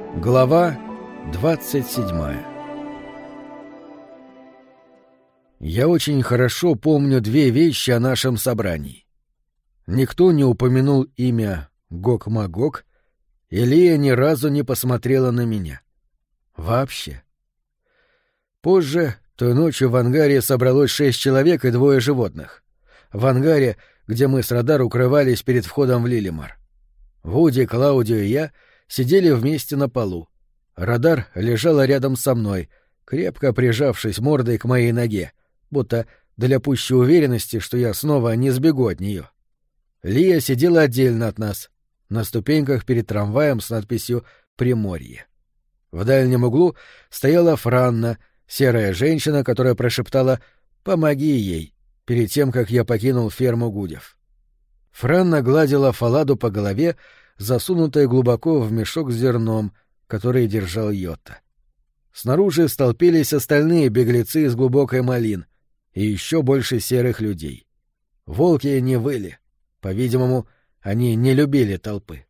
Глава 27. Я очень хорошо помню две вещи о нашем собрании. Никто не упомянул имя Гог-Магог, и Лия ни разу не посмотрела на меня. Вообще. Позже, той ночью в ангаре собралось 6 человек и 2 животных. В ангаре, где мы с Радар укрывались перед входом в Лилимар. Вуди, Клаудио и я сидели вместе на полу. Радар лежала рядом со мной, крепко прижавшись мордой к моей ноге, будто для пущей уверенности, что я снова не сбегу от нее. Лия сидела отдельно от нас, на ступеньках перед трамваем с надписью «Приморье». В дальнем углу стояла Франна, серая женщина, которая прошептала «Помоги ей» перед тем, как я покинул ферму Гудев. Франна гладила Фаладу по голове, засунутой глубоко в мешок с зерном, который держал Йота. Снаружи столпились остальные беглецы из глубокой малин и еще больше серых людей. Волки не выли. По-видимому, они не любили толпы.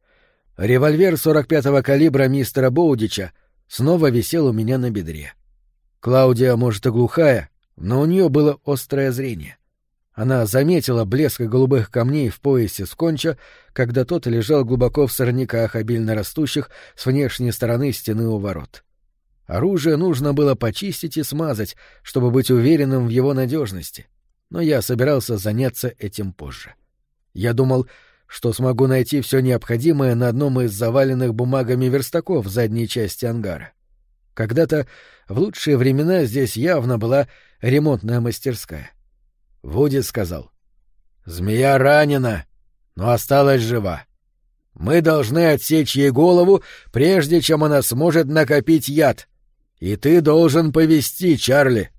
Револьвер 45-го калибра мистера Боудича снова висел у меня на бедре. Клаудия, может, и глухая, но у нее было острое зрение. Она заметила блеск голубых камней в поясе сконча, когда тот лежал глубоко в сорняках, обильно растущих с внешней стороны стены у ворот. Оружие нужно было почистить и смазать, чтобы быть уверенным в его надежности, но я собирался заняться этим позже. Я думал, что смогу найти все необходимое на одном из заваленных бумагами верстаков в задней части ангара. Когда-то, в лучшие времена, здесь явно была ремонтная мастерская. Вуди сказал: «Змея ранена, но осталась жива. Мы должны отсечь ей голову, прежде чем она сможет накопить яд. И ты должен повести, Чарли».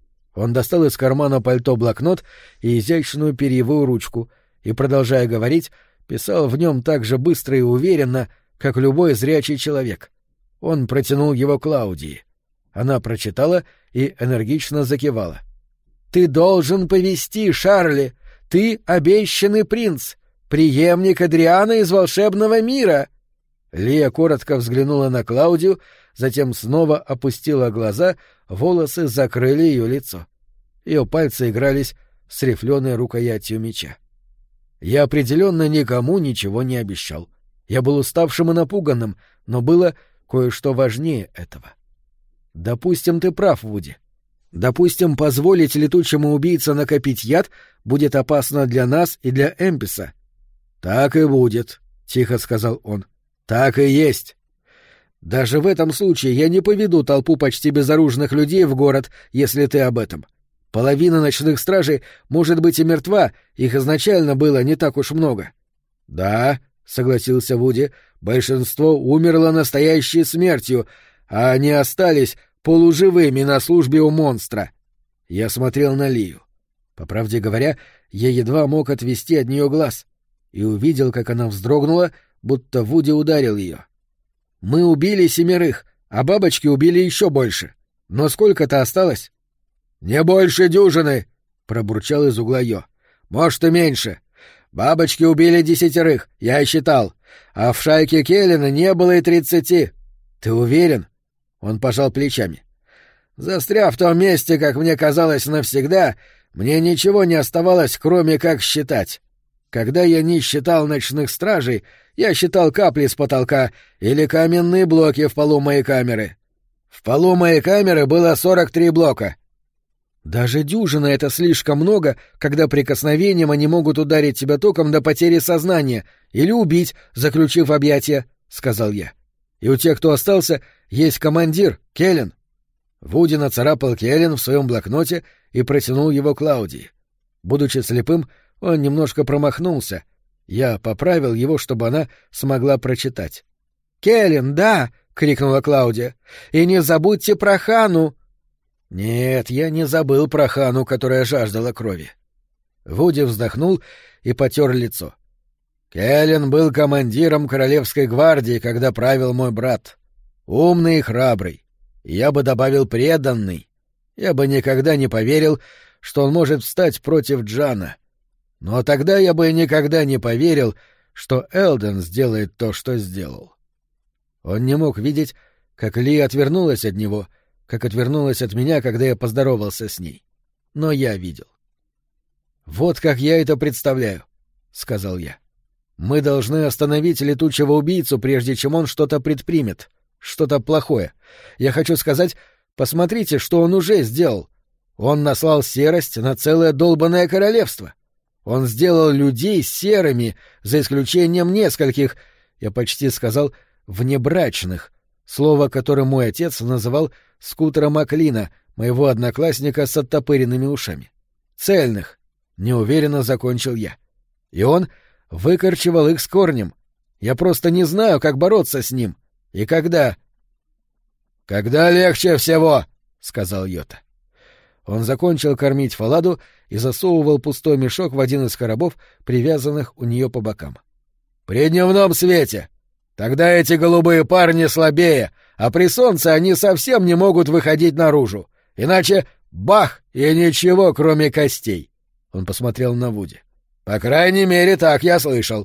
Он достал из кармана пальто блокнот и изящную перьевую ручку и, продолжая говорить, писал в нем так же быстро и уверенно, как любой зрячий человек. Он протянул его Клаудии. Она прочитала и энергично закивала. «Ты должен повести, Шарли! Ты обещанный принц! Преемник Адриана из волшебного мира!» Лия коротко взглянула на Клаудию, затем снова опустила глаза, волосы закрыли ее лицо. Ее пальцы игрались с рифленой рукоятью меча. Я определенно никому ничего не обещал. Я был уставшим и напуганным, но было кое-что важнее этого. Допустим, ты прав, Вуди. Допустим, позволить летучему убийце накопить яд будет опасно для нас и для Эмписа. — Так и будет, — тихо сказал он. — Так и есть. Даже в этом случае я не поведу толпу почти безоружных людей в город, если ты об этом. Половина ночных стражей может быть и мертва, их изначально было не так уж много. — Да, — согласился Вуди, — большинство умерло настоящей смертью, а они остались полуживыми на службе у монстра. Я смотрел на Лию. По правде говоря, я едва мог отвести от нее глаз и увидел, как она вздрогнула, будто Вуди ударил ее. Мы убили 7, а бабочки убили еще больше. Но сколько-то осталось? — Не больше дюжины, — пробурчал из угла Йо. — Может, и меньше. Бабочки убили 10, я считал, а в шайке Келлина не было и 30. Ты уверен? Он пожал плечами. Застряв в том месте, как мне казалось, навсегда, мне ничего не оставалось, кроме как считать. Когда я не считал ночных стражей, я считал капли с потолка или каменные блоки в полу моей камеры. В полу моей камеры было 43 блока. Даже дюжина — это слишком много, когда прикосновением они могут ударить тебя током до потери сознания или убить, заключив объятия, — сказал я. И у тех, кто остался, есть командир, Келлен. Вуди нацарапал Келлен в своем блокноте и протянул его Клаудии. Будучи слепым, он немножко промахнулся. Я поправил его, чтобы она смогла прочитать. «Келлен, да!» — крикнула Клаудия. «И не забудьте про Хану!» Нет, я не забыл про Хану, которая жаждала крови. Вуди вздохнул и потер лицо. Келлен был командиром Королевской гвардии, когда правил мой брат. Умный и храбрый. Я бы добавил преданный. Я бы никогда не поверил, что он может встать против Джана. Но тогда я бы никогда не поверил, что Элден сделает то, что сделал. Он не мог видеть, как Ли отвернулась от него, как отвернулась от меня, когда я поздоровался с ней. Но я видел. «Вот как я это представляю», — сказал я. «Мы должны остановить летучего убийцу, прежде чем он что-то предпримет, что-то плохое. Я хочу сказать, посмотрите, что он уже сделал. Он наслал серость на целое долбанное королевство. Он сделал людей серыми, за исключением нескольких, я почти сказал, внебрачных, слово, которым мой отец называл Скутера Маклина, моего одноклассника с оттопыренными ушами. Цельных, неуверенно закончил я. И он выкорчевал их с корнем. Я просто не знаю, как бороться с ним. И когда... — Когда легче всего, — сказал Йота. Он закончил кормить Фаладу и засовывал пустой мешок в один из коробов, привязанных у нее по бокам. — При дневном свете. Тогда эти голубые парни слабее, а при солнце они совсем не могут выходить наружу. Иначе бах, и ничего, кроме костей. Он посмотрел на Вуди. — По крайней мере, так я слышал.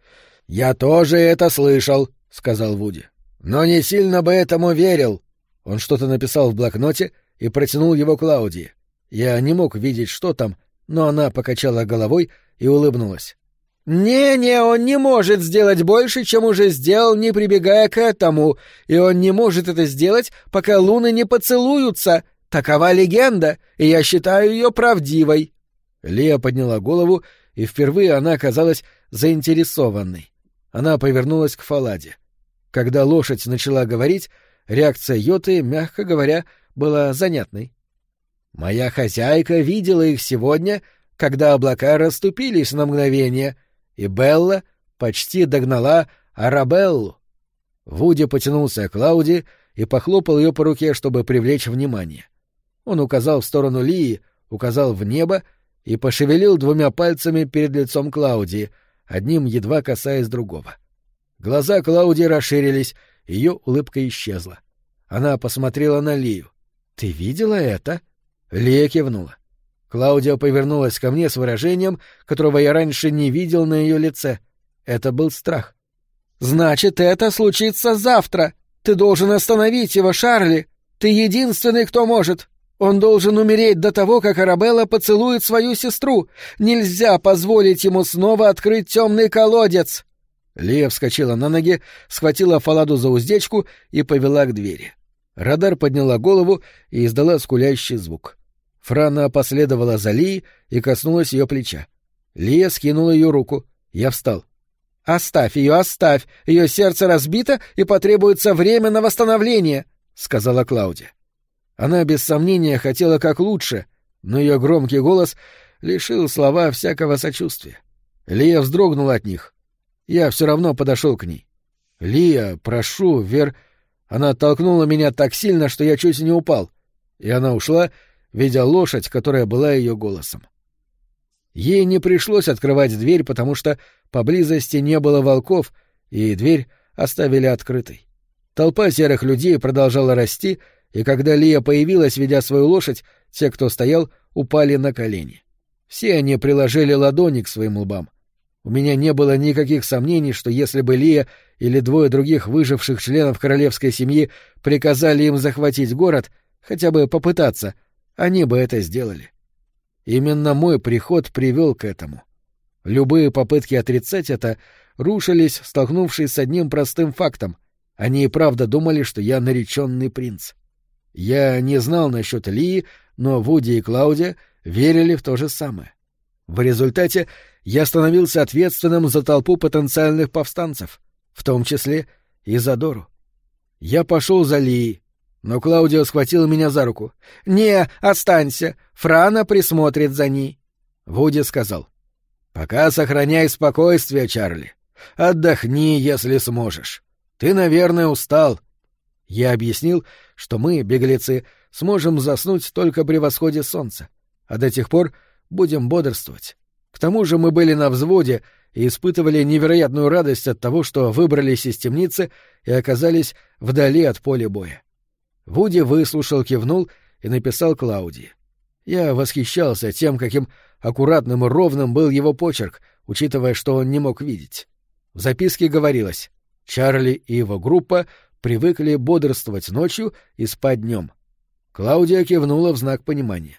— Я тоже это слышал, — сказал Вуди. — Но не сильно бы этому верил. Он что-то написал в блокноте и протянул его Клаудии. Я не мог видеть, что там, но она покачала головой и улыбнулась. «Не-не, он не может сделать больше, чем уже сделал, не прибегая к этому, и он не может это сделать, пока луны не поцелуются. Такова легенда, и я считаю ее правдивой». Лия подняла голову, и впервые она оказалась заинтересованной. Она повернулась к Фаладе. Когда лошадь начала говорить, реакция Йоты, мягко говоря, была занятной. «Моя хозяйка видела их сегодня, когда облака расступились на мгновение, и Белла почти догнала Арабеллу». Вуди потянулся к Клауди и похлопал ее по руке, чтобы привлечь внимание. Он указал в сторону Лии, указал в небо и пошевелил двумя пальцами перед лицом Клаудии, одним едва касаясь другого. Глаза Клаудии расширились, ее улыбка исчезла. Она посмотрела на Лию. «Ты видела это?» Лия кивнула. Клаудия повернулась ко мне с выражением, которого я раньше не видел на ее лице. Это был страх. «Значит, это случится завтра. Ты должен остановить его, Шарли. Ты единственный, кто может. Он должен умереть до того, как Арабелла поцелует свою сестру. Нельзя позволить ему снова открыть темный колодец». Лия вскочила на ноги, схватила Фаладу за уздечку и повела к двери. Радар подняла голову и издала скулящий звук. Франа последовала за Лией и коснулась ее плеча. Лия скинула ее руку. Я встал. «Оставь ее, оставь! Ее сердце разбито и потребуется время на восстановление», — сказала Клаудия. Она без сомнения хотела как лучше, но ее громкий голос лишил слова всякого сочувствия. Лия вздрогнула от них. Я все равно подошел к ней. «Лия, прошу, Она толкнула меня так сильно, что я чуть не упал, и она ушла, видя лошадь, которая была ее голосом. Ей не пришлось открывать дверь, потому что поблизости не было волков, и дверь оставили открытой. Толпа серых людей продолжала расти, и когда Лия появилась, ведя свою лошадь, те, кто стоял, упали на колени. Все они приложили ладони к своим лбам. У меня не было никаких сомнений, что если бы Лия или двое других выживших членов королевской семьи приказали им захватить город, хотя бы попытаться, они бы это сделали. Именно мой приход привел к этому. Любые попытки отрицать это рушились, столкнувшись с одним простым фактом. Они и правда думали, что я нареченный принц. Я не знал насчет Лии, но Вуди и Клаудия верили в то же самое. В результате я становился ответственным за толпу потенциальных повстанцев, в том числе и за Дору. Я пошел за Лией, но Клаудио схватила меня за руку. «Не, останься, Франа присмотрит за ней». Вуди сказал: «Пока сохраняй спокойствие, Чарли. Отдохни, если сможешь. Ты, наверное, устал». Я объяснил, что мы, беглецы, сможем заснуть только при восходе солнца, а до тех пор будем бодрствовать. К тому же мы были на взводе и испытывали невероятную радость от того, что выбрались из темницы и оказались вдали от поля боя. Вуди выслушал, кивнул и написал Клаудии. Я восхищался тем, каким аккуратным и ровным был его почерк, учитывая, что он не мог видеть. В записке говорилось: «Чарли и его группа привыкли бодрствовать ночью и спать днем. Клаудия кивнула в знак понимания.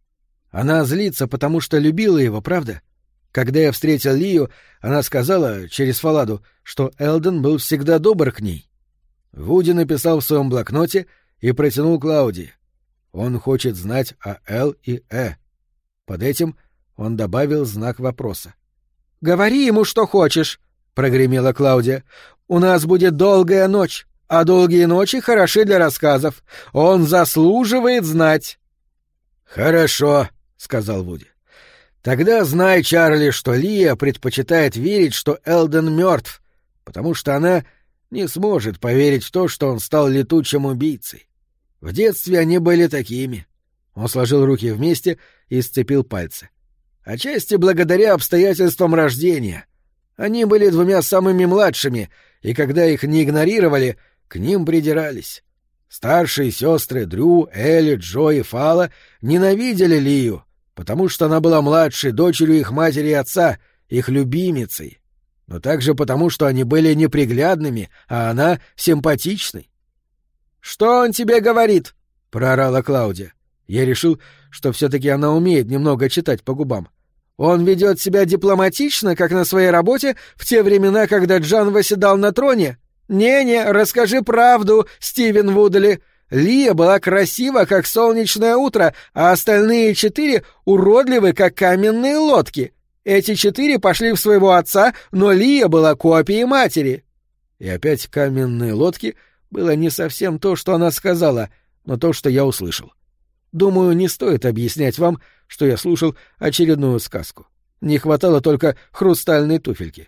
Она злится, потому что любила его, правда? Когда я встретил Лию, она сказала через Фаладу, что Элден был всегда добр к ней. Вуди написал в своем блокноте и протянул Клаудии. Он хочет знать о Л и Э. Под этим он добавил знак вопроса. «Говори ему, что хочешь», — прогремела Клаудия. «У нас будет долгая ночь, а долгие ночи хороши для рассказов. Он заслуживает знать». «Хорошо», — сказал Вуди. «Тогда знай, Чарли, что Лия предпочитает верить, что Элден мертв, потому что она не сможет поверить в то, что он стал летучим убийцей. В детстве они были такими». Он сложил руки вместе и сцепил пальцы. «Отчасти благодаря обстоятельствам рождения. Они были двумя самыми младшими, и когда их не игнорировали, к ним придирались. Старшие сестры Дрю, Элли, Джо и Фала ненавидели Лию, потому что она была младшей дочерью их матери и отца, их любимицей, но также потому, что они были неприглядными, а она симпатичной. «Что он тебе говорит?» — проорала Клаудия. Я решил, что все-таки она умеет немного читать по губам. «Он ведет себя дипломатично, как на своей работе в те времена, когда Джан восседал на троне? Не-не, расскажи правду, Стивен Вудли. Лия была красива, как солнечное утро, а остальные 4 уродливы, как каменные лодки. Эти 4 пошли в своего отца, но Лия была копией матери». И опять каменные лодки было не совсем то, что она сказала, но то, что я услышал. Думаю, не стоит объяснять вам, что я слушал очередную сказку. Не хватало только хрустальной туфельки.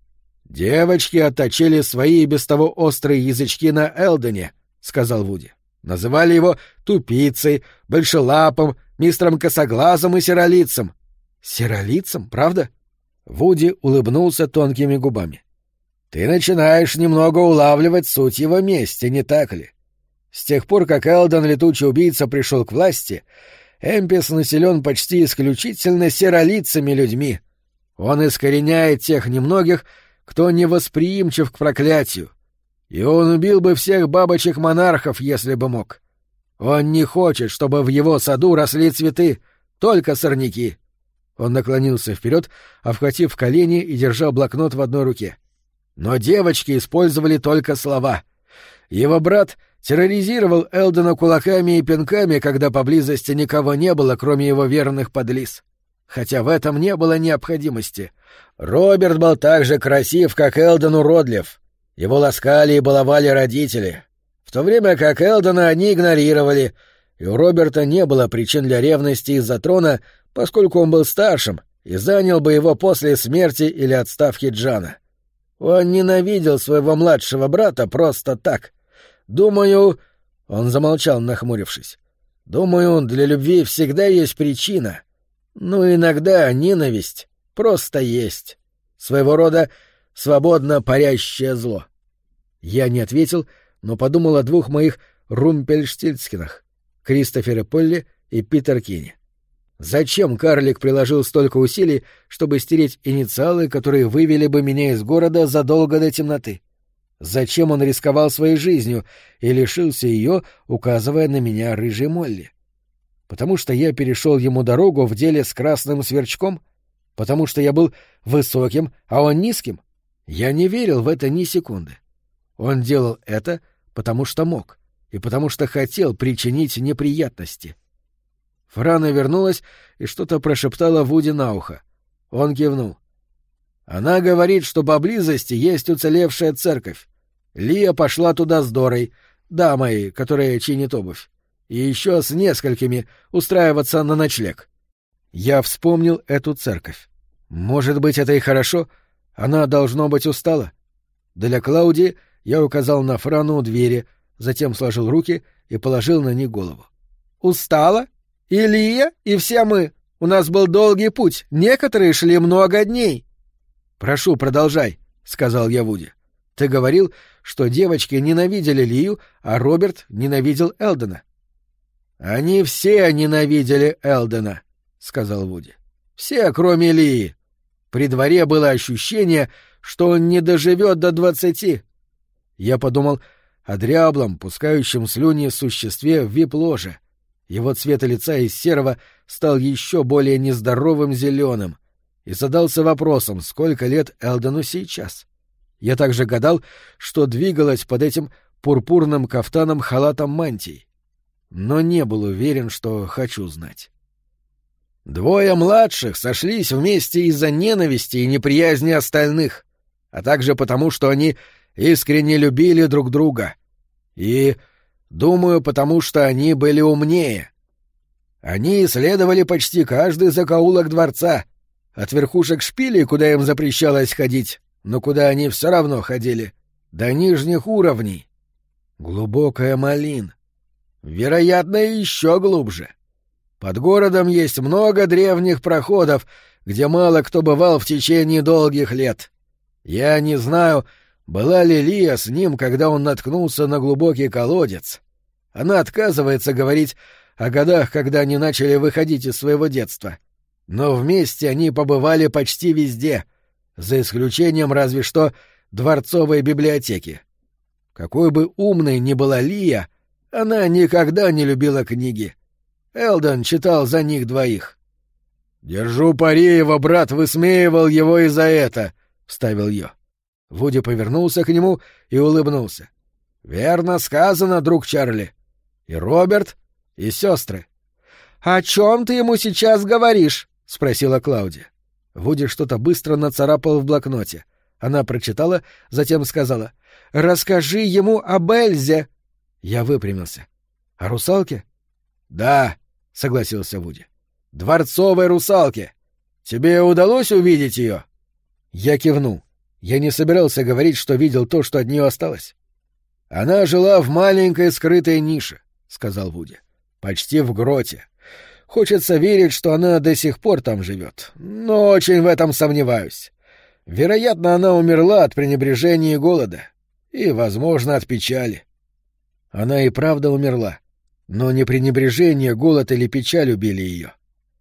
«Девочки отточили свои и без того острые язычки на Элдене», — сказал Вуди. «Называли его тупицей, большелапом, мистером косоглазом и серолицем». «Серолицем, правда?» Вуди улыбнулся тонкими губами. «Ты начинаешь немного улавливать суть его мести, не так ли? С тех пор, как Элден, летучий убийца, пришел к власти, Эмпис населен почти исключительно серолицами людьми. Он искореняет тех немногих, кто невосприимчив к проклятию. И он убил бы всех бабочек-монархов, если бы мог. Он не хочет, чтобы в его саду росли цветы, только сорняки». Он наклонился вперед, обхватив колени и держа блокнот в одной руке. Но девочки использовали только слова. Его брат терроризировал Элдена кулаками и пинками, когда поблизости никого не было, кроме его верных подлиз. Хотя в этом не было необходимости. Роберт был так же красив, как Элден уродлив. Его ласкали и баловали родители. В то время как Элдена они игнорировали, и у Роберта не было причин для ревности из-за трона, поскольку он был старшим и занял бы его после смерти или отставки Джана. Он ненавидел своего младшего брата просто так. Думаю... Он замолчал, нахмурившись. Думаю, для любви всегда есть причина. Но иногда ненависть просто есть. Своего рода свободно парящее зло. Я не ответил, но подумал о двух моих Румпельштильцхенах — Кристофере Полли и Питер Кине. Зачем карлик приложил столько усилий, чтобы стереть инициалы, которые вывели бы меня из города задолго до темноты? Зачем он рисковал своей жизнью и лишился ее, указывая на меня рыжей Молли? Потому что я перешел ему дорогу в деле с красным сверчком? Потому что я был высоким, а он низким? Я не верил в это ни секунды. Он делал это, потому что мог, и потому что хотел причинить неприятности. Франа вернулась и что-то прошептала Вуди на ухо. Он кивнул. «Она говорит, что поблизости есть уцелевшая церковь. Лия пошла туда с Дорой, дамой, которая чинит обувь, и еще с несколькими устраиваться на ночлег». Я вспомнил эту церковь. Может быть, это и хорошо? Она, должно быть, устала. Для Клаудии я указал на Франу у двери, затем сложил руки и положил на них голову. «Устала? И Лия, и все мы. У нас был долгий путь, некоторые шли много дней». «Прошу, продолжай», — сказал я Вуди. «Ты говорил, что девочки ненавидели Лию, а Роберт ненавидел Элдена». «Они все ненавидели Элдена», — сказал Вуди. «Все, кроме Лии. При дворе было ощущение, что он не доживет до 20. Я подумал, о дряблом, пускающем слюни существе в вип-ложе. Его цвет лица из серого стал еще более нездоровым зеленым, и задался вопросом, сколько лет Элдену сейчас. Я также гадал, что двигалось под этим пурпурным кафтаном халатом мантии, но не был уверен, что хочу знать. Двое младших сошлись вместе из-за ненависти и неприязни остальных, а также потому, что они искренне любили друг друга. И, думаю, потому что они были умнее. Они исследовали почти каждый закоулок дворца, от верхушек шпилей, куда им запрещалось ходить, но куда они все равно ходили, до нижних уровней. Глубокая Малин. Вероятно, еще глубже. Под городом есть много древних проходов, где мало кто бывал в течение долгих лет. Я не знаю, была ли Лия с ним, когда он наткнулся на глубокий колодец. Она отказывается говорить о годах, когда они начали выходить из своего детства. Но вместе они побывали почти везде, за исключением разве что дворцовой библиотеки. Какой бы умной ни была Лия, она никогда не любила книги. Элден читал за них двоих. «Держу пари, его брат высмеивал его и за это», — вставил Йо. Вуди повернулся к нему и улыбнулся. «Верно сказано, друг Чарли. И Роберт, и сестры». «О чем ты ему сейчас говоришь?» — спросила Клаудия. Вуди что-то быстро нацарапал в блокноте. Она прочитала, затем сказала: «Расскажи ему об Эльзе». Я выпрямился. «О русалке?» «Да», — согласился Вуди. «Дворцовой русалке. Тебе удалось увидеть ее?» Я кивнул. Я не собирался говорить, что видел то, что от нее осталось. «Она жила в маленькой скрытой нише», — сказал Вуди. «Почти в гроте. Хочется верить, что она до сих пор там живет, но очень в этом сомневаюсь. Вероятно, она умерла от пренебрежения и голода, и, возможно, от печали». Она и правда умерла, но не пренебрежение, голод или печаль убили ее.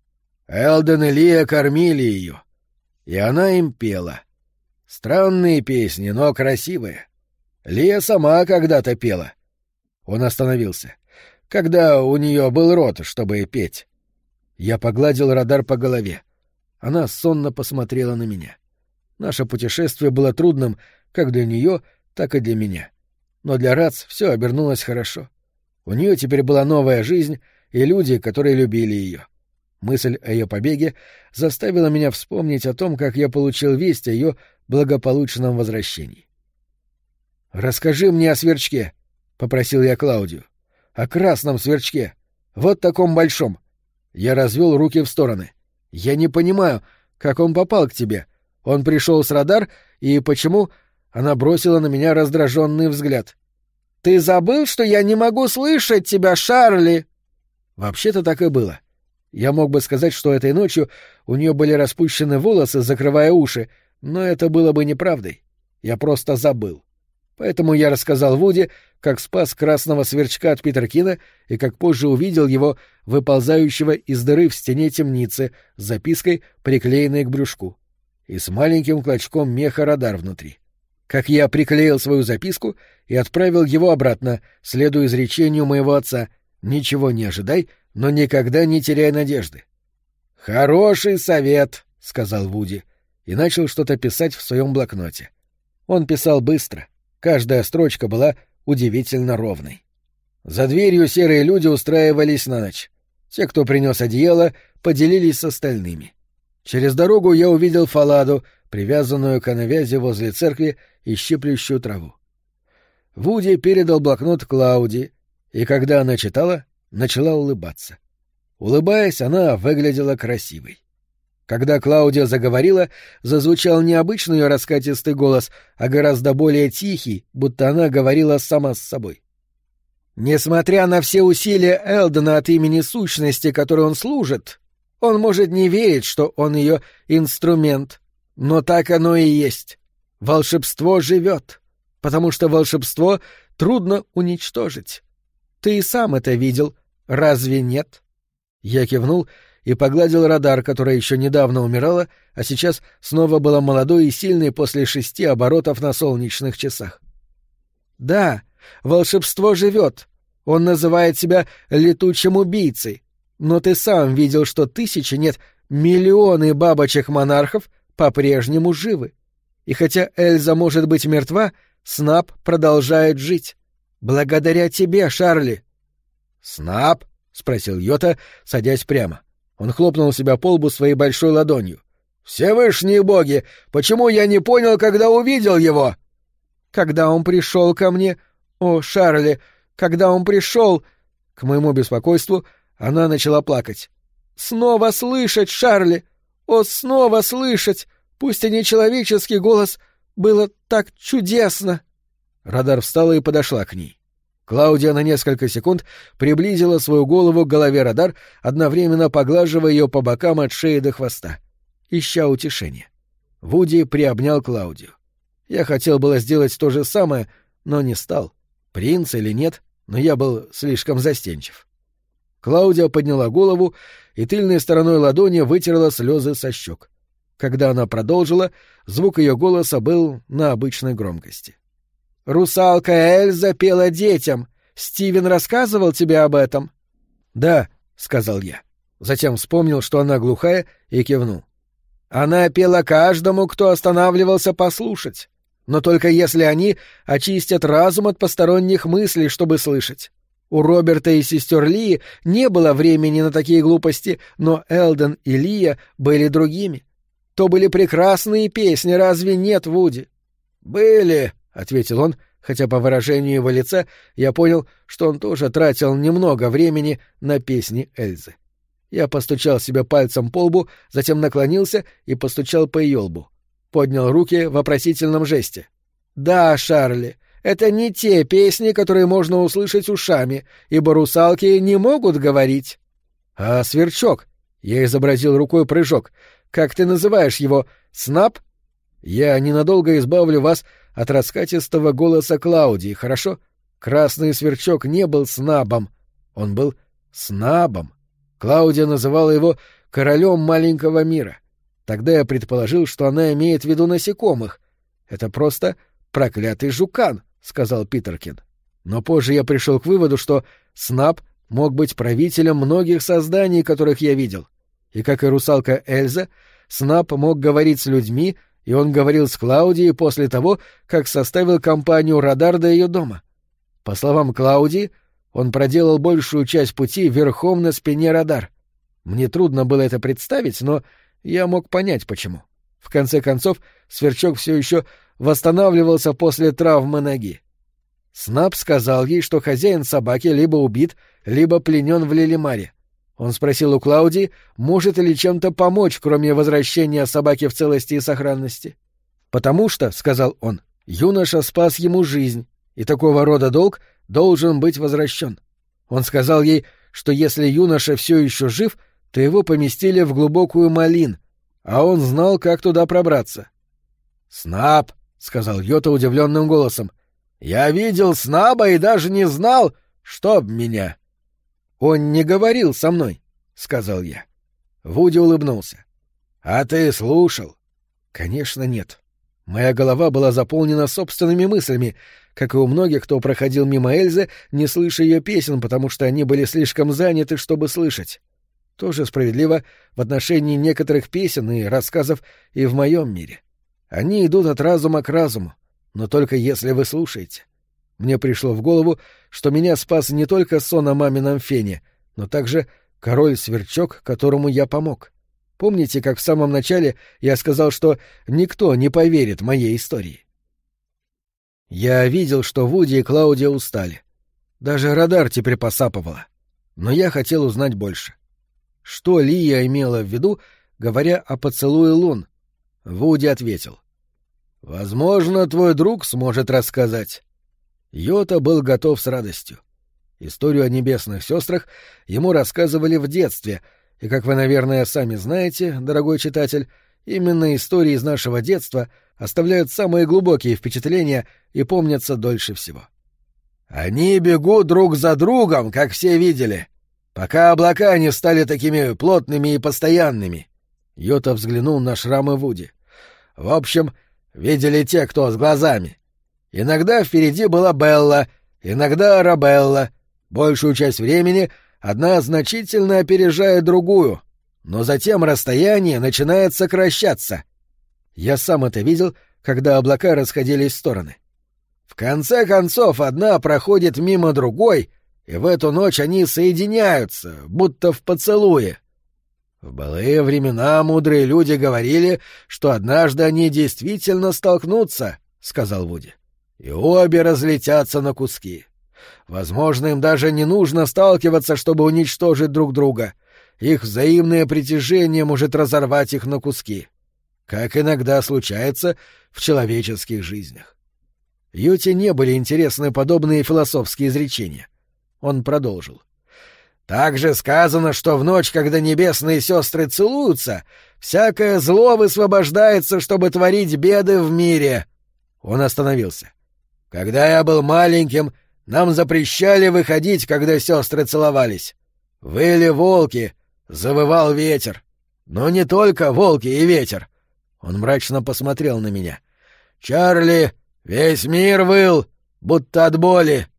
Элден и Лия кормили ее, и она им пела. Странные песни, но красивые. Лия сама когда-то пела. Он остановился. Когда у нее был рот, чтобы петь. Я погладил радар по голове. Она сонно посмотрела на меня. Наше путешествие было трудным как для нее, так и для меня. Но для Рац все обернулось хорошо. У нее теперь была новая жизнь и люди, которые любили ее. Мысль о ее побеге заставила меня вспомнить о том, как я получил весть о ее благополучном возвращении. «Расскажи мне о сверчке», — попросил я Клаудию. «О красном сверчке. Вот таком большом». Я развел руки в стороны. «Я не понимаю, как он попал к тебе. Он пришел с радар, и почему...» Она бросила на меня раздраженный взгляд. «Ты забыл, что я не могу слышать тебя, Шарли?» Вообще-то так и было. Я мог бы сказать, что этой ночью у нее были распущены волосы, закрывая уши, но это было бы неправдой. Я просто забыл. Поэтому я рассказал Вуди, как спас красного сверчка от Питеркина и как позже увидел его выползающего из дыры в стене темницы с запиской, приклеенной к брюшку, и с маленьким клочком меха радар внутри. Как я приклеил свою записку и отправил его обратно, следуя изречению моего отца: «Ничего не ожидай, но никогда не теряй надежды». «Хороший совет», — сказал Вуди, и начал что-то писать в своем блокноте. Он писал быстро. Каждая строчка была удивительно ровной. За дверью серые люди устраивались на ночь. Те, кто принес одеяло, поделились с остальными. Через дорогу я увидел Фаладу, привязанную к навязи возле церкви и щиплющую траву. Вуди передал блокнот Клауди, и когда она читала, начала улыбаться. Улыбаясь, она выглядела красивой. Когда Клаудия заговорила, зазвучал не обычный ее раскатистый голос, а гораздо более тихий, будто она говорила сама с собой. «Несмотря на все усилия Элдена от имени сущности, которой он служит, он может не верить, что он ее инструмент. Но так оно и есть. Волшебство живет, потому что волшебство трудно уничтожить. Ты и сам это видел, разве нет?» Я кивнул и погладил радар, которая еще недавно умирала, а сейчас снова была молодой и сильной после 6 оборотов на солнечных часах. «Да, Волшебство живет. Он называет себя летучим убийцей. Но ты сам видел, что тысячи, нет, миллионы бабочек-монархов по-прежнему живы. И хотя Эльза может быть мертва, Снап продолжает жить. Благодаря тебе, Шарли. «Снап?» — спросил Йота, садясь прямо. Он хлопнул себя по лбу своей большой ладонью. «Всевышние боги! Почему я не понял, когда увидел его?» «Когда он пришел ко мне... О, Шарли, когда он пришел...» К моему беспокойству она начала плакать. «Снова слышать, Шарли! О, снова слышать! Пусть и не человеческий голос, было так чудесно!» Радар встала и подошла к ней. Клаудия на несколько секунд приблизила свою голову к голове Радар, одновременно поглаживая ее по бокам от шеи до хвоста, ища утешения. Вуди приобнял Клаудию. Я хотел было сделать то же самое, но не стал. Принц или нет, но я был слишком застенчив. Клаудия подняла голову и тыльной стороной ладони вытерла слезы со щек. Когда она продолжила, звук ее голоса был на обычной громкости. «Русалка Эльза пела детям. Стивен рассказывал тебе об этом?» «Да», — сказал я. Затем вспомнил, что она глухая, и кивнул. «Она пела каждому, кто останавливался послушать, но только если они очистят разум от посторонних мыслей, чтобы слышать. У Роберта и сестер Лии не было времени на такие глупости, но Элден и Лия были другими. То были прекрасные песни, разве нет, Вуди?» «Были», — ответил он, хотя по выражению его лица я понял, что он тоже тратил немного времени на песни Эльзы. Я постучал себе пальцем по лбу, затем наклонился и постучал по ее лбу. Поднял руки в вопросительном жесте. «Да, Шарли, это не те песни, которые можно услышать ушами, ибо русалки не могут говорить». «А сверчок?» — я изобразил рукой прыжок. «Как ты называешь его? Снап?» «Я ненадолго избавлю вас от раскатистого голоса Клаудии, хорошо? Красный сверчок не был снабом, он был снабом. Клаудия называла его королем маленького мира. Тогда я предположил, что она имеет в виду насекомых. Это просто проклятый жукан», — сказал Питеркин. Но позже я пришел к выводу, что Снап мог быть правителем многих созданий, которых я видел. И как и русалка Эльза, Снап мог говорить с людьми, и он говорил с Клаудией после того, как составил компанию Радар до ее дома. По словам Клаудии, он проделал большую часть пути верхом на спине Радар. Мне трудно было это представить, но я мог понять, почему. В конце концов, сверчок все еще восстанавливался после травмы ноги. Снап сказал ей, что хозяин собаки либо убит, либо пленен в Лилимаре. Он спросил у Клаудии, может ли чем-то помочь, кроме возвращения собаки в целости и сохранности. «Потому что, — сказал он, — юноша спас ему жизнь, и такого рода долг должен быть возвращен. Он сказал ей, что если юноша все еще жив, то его поместили в глубокую малин, а он знал, как туда пробраться». «Снап!» — сказал Йота удивленным голосом. «Я видел Снаба и даже не знал, что об меня». «Он не говорил со мной», — сказал я. Вуди улыбнулся. «А ты слушал?» «Конечно, нет. Моя голова была заполнена собственными мыслями, как и у многих, кто проходил мимо Эльзы, не слыша ее песен, потому что они были слишком заняты, чтобы слышать. Тоже справедливо в отношении некоторых песен и рассказов и в моем мире. Они идут от разума к разуму, но только если вы слушаете. Мне пришло в голову, что меня спас не только сон о мамином фене, но также король-сверчок, которому я помог. Помните, как в самом начале я сказал, что никто не поверит моей истории? Я видел, что Вуди и Клаудия устали. Даже Радар теперь посапывала. Но я хотел узнать больше. Что Лия имела в виду, говоря о поцелуе лун? Вуди ответил. «Возможно, твой друг сможет рассказать». Йота был готов с радостью. Историю о небесных сестрах ему рассказывали в детстве, и, как вы, наверное, сами знаете, дорогой читатель, именно истории из нашего детства оставляют самые глубокие впечатления и помнятся дольше всего. «Они бегут друг за другом, как все видели, пока облака не стали такими плотными и постоянными». Йота взглянул на шрамы Вуди. «В общем, видели те, кто с глазами. Иногда впереди была Белла, иногда Арабелла. Большую часть времени одна значительно опережает другую, но затем расстояние начинает сокращаться. Я сам это видел, когда облака расходились в стороны. В конце концов, одна проходит мимо другой, и в эту ночь они соединяются, будто в поцелуе. В былые времена мудрые люди говорили, что однажды они действительно столкнутся, — сказал Вуди, — и обе разлетятся на куски. Возможно, им даже не нужно сталкиваться, чтобы уничтожить друг друга. Их взаимное притяжение может разорвать их на куски, как иногда случается в человеческих жизнях. Юте не были интересны подобные философские изречения. Он продолжил. Также сказано, что в ночь, когда небесные сестры целуются, всякое зло высвобождается, чтобы творить беды в мире. Он остановился. Когда я был маленьким, нам запрещали выходить, когда сестры целовались. Выли волки, завывал ветер. Но не только волки и ветер. Он мрачно посмотрел на меня. Чарли, весь мир выл, будто от боли.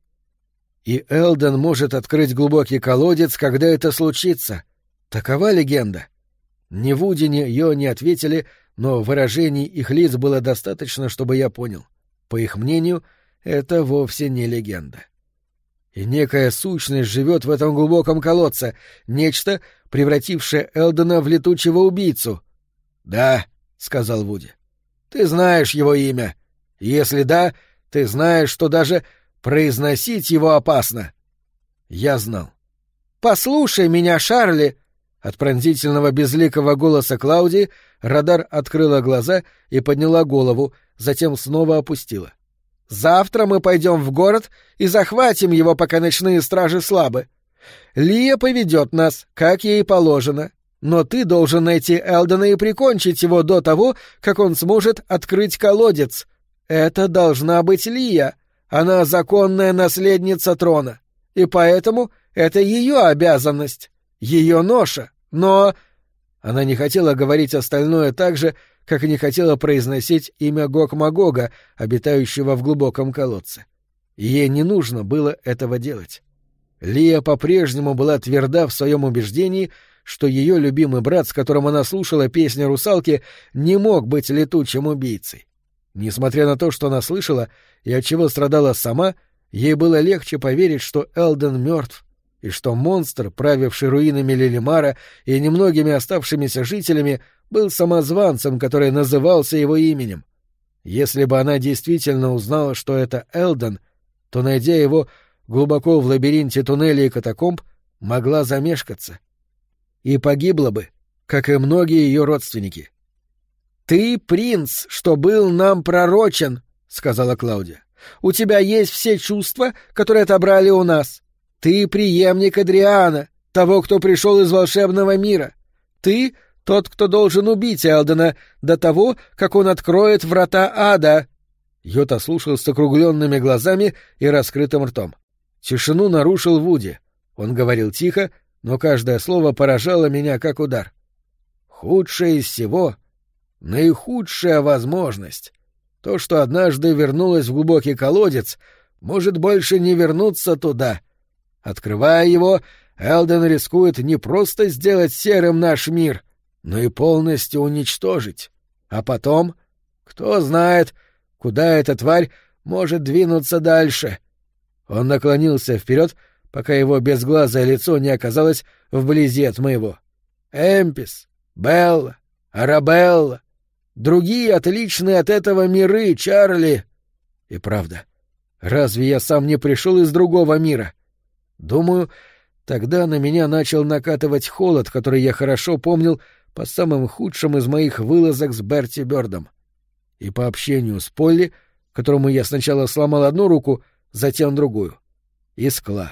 И Элден может открыть глубокий колодец, когда это случится. Такова легенда. Ни Вуди, ни Йо не ответили, но выражений их лиц было достаточно, чтобы я понял. По их мнению, это вовсе не легенда. И некая сущность живет в этом глубоком колодце, нечто, превратившее Элдена в летучего убийцу. — Да, — сказал Вуди. — Ты знаешь его имя. Если да, ты знаешь, что даже произносить его опасно. Я знал. — Послушай меня, Шарли! От пронзительного безликого голоса Клаудии Радар открыла глаза и подняла голову, затем снова опустила. — Завтра мы пойдем в город и захватим его, пока ночные стражи слабы. Лия поведет нас, как ей положено. Но ты должен найти Элдена и прикончить его до того, как он сможет открыть колодец. Это должна быть Лия. Она законная наследница трона. И поэтому это ее обязанность, ее ноша. Но... Она не хотела говорить остальное так же, как и не хотела произносить имя Гог-Магога, обитающего в глубоком колодце. Ей не нужно было этого делать. Лия по-прежнему была тверда в своем убеждении, что ее любимый брат, с которым она слушала песни русалки, не мог быть летучим убийцей. Несмотря на то, что она слышала и от чего страдала сама, ей было легче поверить, что Элден мертв, и что монстр, правивший руинами Лилимара и немногими оставшимися жителями, был самозванцем, который назывался его именем. Если бы она действительно узнала, что это Элден, то, найдя его глубоко в лабиринте туннелей и катакомб, могла замешкаться. И погибла бы, как и многие ее родственники. «Ты принц, что был нам пророчен», — сказала Клаудия. «У тебя есть все чувства, которые отобрали у нас. Ты преемник Адриана, того, кто пришел из волшебного мира. Ты — тот, кто должен убить Элдена до того, как он откроет врата ада». Йота слушал с округленными глазами и раскрытым ртом. Тишину нарушил Вуди. Он говорил тихо, но каждое слово поражало меня как удар. «Худшее из всего, наихудшая возможность. То, что однажды вернулось в глубокий колодец, может больше не вернуться туда. Открывая его, Элден рискует не просто сделать серым наш мир, но и полностью уничтожить. А потом, кто знает, куда эта тварь может двинуться дальше». Он наклонился вперед, пока его безглазое лицо не оказалось вблизи от моего. «Эмпис, Белла, Арабелла, другие отличные от этого миры, Чарли». И правда, разве я сам не пришел из другого мира? Думаю, тогда на меня начал накатывать холод, который я хорошо помнил по самым худшим из моих вылазок с Берти Бёрдом. И по общению с Полли, которому я сначала сломал одну руку, затем другую. И скла.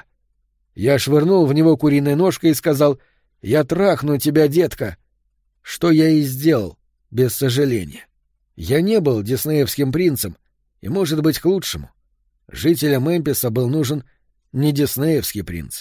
Я швырнул в него куриной ножкой и сказал: «Я трахну тебя, детка!» Что я и сделал, без сожаления. Я не был диснеевским принцем, и, может быть, к лучшему. Жителям Эмписа был нужен не диснеевский принц.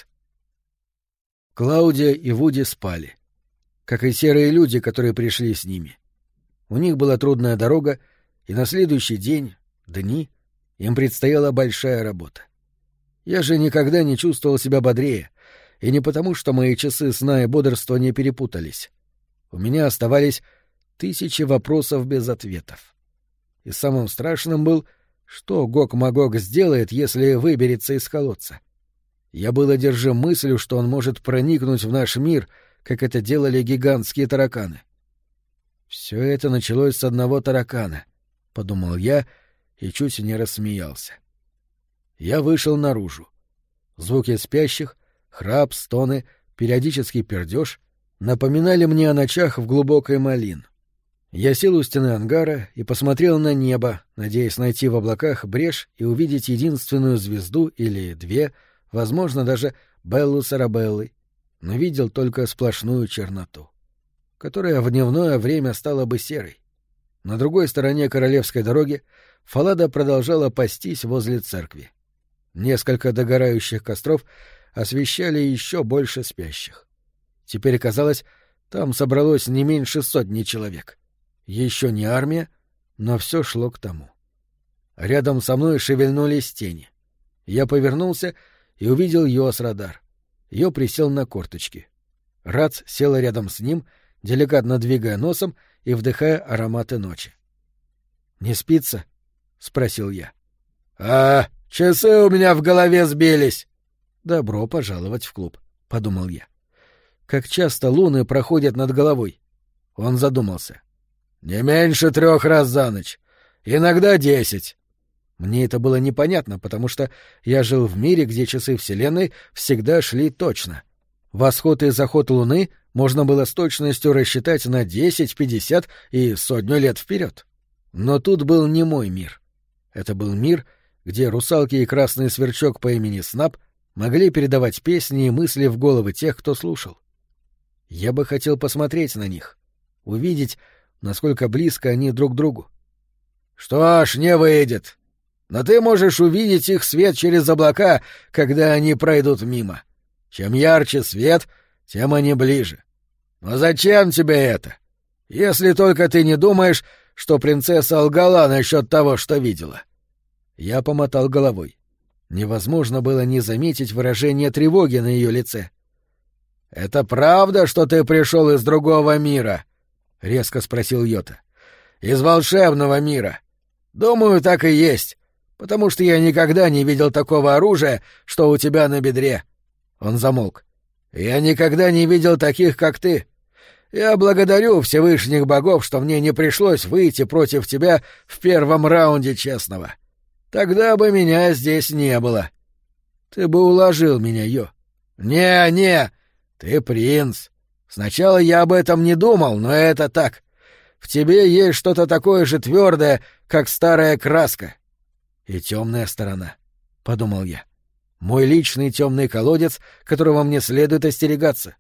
Клаудия и Вуди спали, как и серые люди, которые пришли с ними. У них была трудная дорога, и на следующий день, дни, им предстояла большая работа. Я же никогда не чувствовал себя бодрее, и не потому, что мои часы сна и бодрства не перепутались. У меня оставались тысячи вопросов без ответов. И самым страшным был, что Гог-Магог сделает, если выберется из колодца. Я был одержим мыслью, что он может проникнуть в наш мир, как это делали гигантские тараканы. «Все это началось с одного таракана», — подумал я и чуть не рассмеялся. Я вышел наружу. Звуки спящих, храп, стоны, периодический пердеж напоминали мне о ночах в глубокой малин. Я сел у стены ангара и посмотрел на небо, надеясь найти в облаках брешь и увидеть единственную звезду или две, возможно, даже Беллу с Арабеллой, но видел только сплошную черноту, которая в дневное время стала бы серой. На другой стороне королевской дороги Фалада продолжала пастись возле церкви. Несколько догорающих костров освещали еще больше спящих. Теперь, казалось, там собралось не меньше 100 человек. Еще не армия, но все шло к тому. Рядом со мной шевельнулись тени. Я повернулся и увидел Йос-Радар. Йо присел на корточки. Рац села рядом с ним, деликатно двигая носом и вдыхая ароматы ночи. «Не спится?» — спросил я. Часы у меня в голове сбились!» «Добро пожаловать в клуб», — подумал я. «Как часто луны проходят над головой?» Он задумался. «Не меньше 3 раз за ночь. Иногда 10. Мне это было непонятно, потому что я жил в мире, где часы Вселенной всегда шли точно. Восход и заход Луны можно было с точностью рассчитать на 10, 50 и 100 лет вперед. Но тут был не мой мир. Это был мир, где русалки и красный сверчок по имени Снап могли передавать песни и мысли в головы тех, кто слушал. Я бы хотел посмотреть на них, увидеть, насколько близко они друг к другу. «Что ж, не выйдет. Но ты можешь увидеть их свет через облака, когда они пройдут мимо. Чем ярче свет, тем они ближе. Но зачем тебе это? Если только ты не думаешь, что принцесса лгала насчет того, что видела». Я помотал головой. Невозможно было не заметить выражение тревоги на ее лице. «Это правда, что ты пришел из другого мира?» — резко спросил Йота. «Из волшебного мира. Думаю, так и есть, потому что я никогда не видел такого оружия, что у тебя на бедре». Он замолк. «Я никогда не видел таких, как ты. Я благодарю Всевышних богов, что мне не пришлось выйти против тебя в первом раунде честного. Тогда бы меня здесь не было. Ты бы уложил меня, Йо». «Не, ты принц. Сначала я об этом не думал, но это так. В тебе есть что-то такое же твердое, как старая краска». «И темная сторона», — подумал я. «Мой личный темный колодец, которого мне следует остерегаться».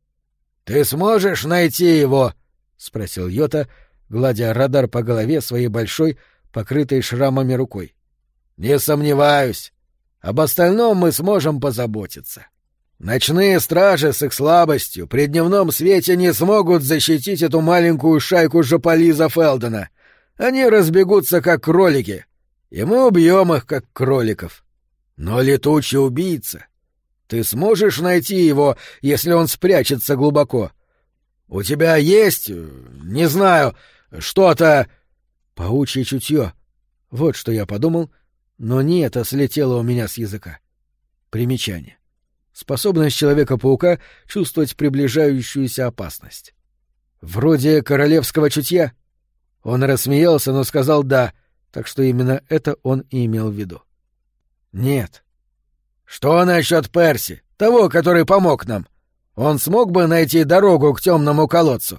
«Ты сможешь найти его?» — спросил Йота, гладя радар по голове своей большой, покрытой шрамами рукой. «Не сомневаюсь. Об остальном мы сможем позаботиться. Ночные стражи с их слабостью при дневном свете не смогут защитить эту маленькую шайку жополиза Фелдена. Они разбегутся, как кролики, и мы убьем их, как кроликов. Но летучий убийца... Ты сможешь найти его, если он спрячется глубоко? У тебя есть, не знаю, что-то...» «Паучье чутье». Вот что я подумал, но не это слетело у меня с языка. Примечание. Способность Человека-паука чувствовать приближающуюся опасность. Вроде королевского чутья. Он рассмеялся, но сказал «да», так что именно это он и имел в виду. «Нет». «Что насчет Перси, того, который помог нам? Он смог бы найти дорогу к темному колодцу?»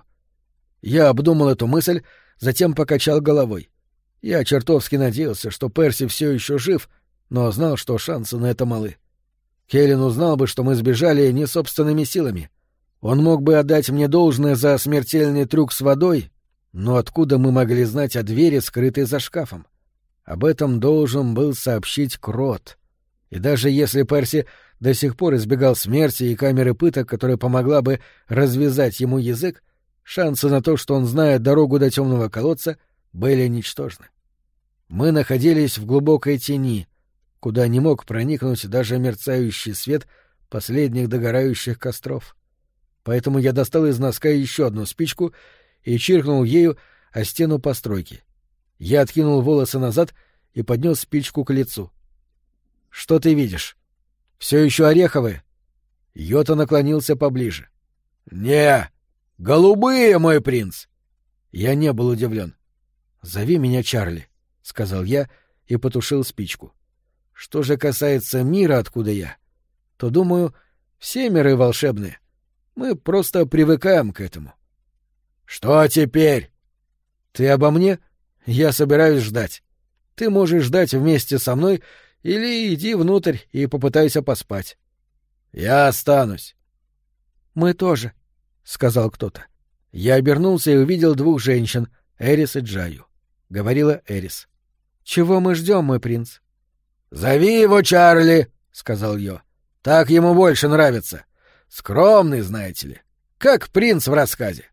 Я обдумал эту мысль, затем покачал головой. Я чертовски надеялся, что Перси все еще жив, но знал, что шансы на это малы. Келлен узнал бы, что мы сбежали не собственными силами. Он мог бы отдать мне должное за смертельный трюк с водой, но откуда мы могли знать о двери, скрытой за шкафом? Об этом должен был сообщить Крот. И даже если Перси до сих пор избегал смерти и камеры пыток, которая помогла бы развязать ему язык, шансы на то, что он знает дорогу до темного колодца, были ничтожны. Мы находились в глубокой тени, куда не мог проникнуть даже мерцающий свет последних догорающих костров. Поэтому я достал из носка еще одну спичку и чиркнул ею о стену постройки. Я откинул волосы назад и поднес спичку к лицу. — Что ты видишь? Все еще ореховые? Йота наклонился поближе. — Не, голубые, мой принц! Я не был удивлен. — Зови меня Чарли, — сказал я и потушил спичку. Что же касается мира, откуда я, то, думаю, все миры волшебные. Мы просто привыкаем к этому. — Что теперь? — Ты обо мне? Я собираюсь ждать. Ты можешь ждать вместе со мной или иди внутрь и попытайся поспать. — Я останусь. — Мы тоже, — сказал кто-то. Я обернулся и увидел двух женщин, Эрис и Джаю. Говорила Эрис. — Чего мы ждем, мой принц? — Зови его Чарли, — сказал Йо. — Так ему больше нравится. Скромный, знаете ли. Как принц в рассказе.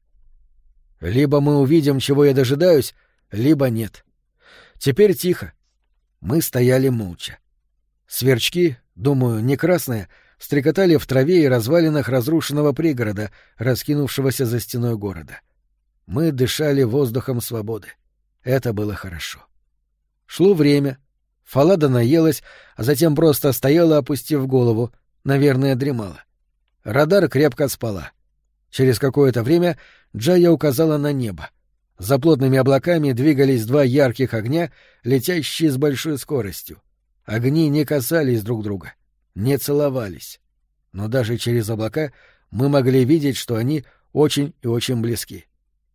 Либо мы увидим, чего я дожидаюсь, либо нет. Теперь тихо. Мы стояли молча. Сверчки, думаю, не красные, стрекотали в траве и развалинах разрушенного пригорода, раскинувшегося за стеной города. Мы дышали воздухом свободы. Это было хорошо. Шло время. Фалада наелась, а затем просто стояла, опустив голову, наверное, дремала. Радар крепко спала. Через какое-то время Джая указала на небо. За плотными облаками двигались два ярких огня, летящие с большой скоростью. Огни не касались друг друга, не целовались. Но даже через облака мы могли видеть, что они очень и очень близки.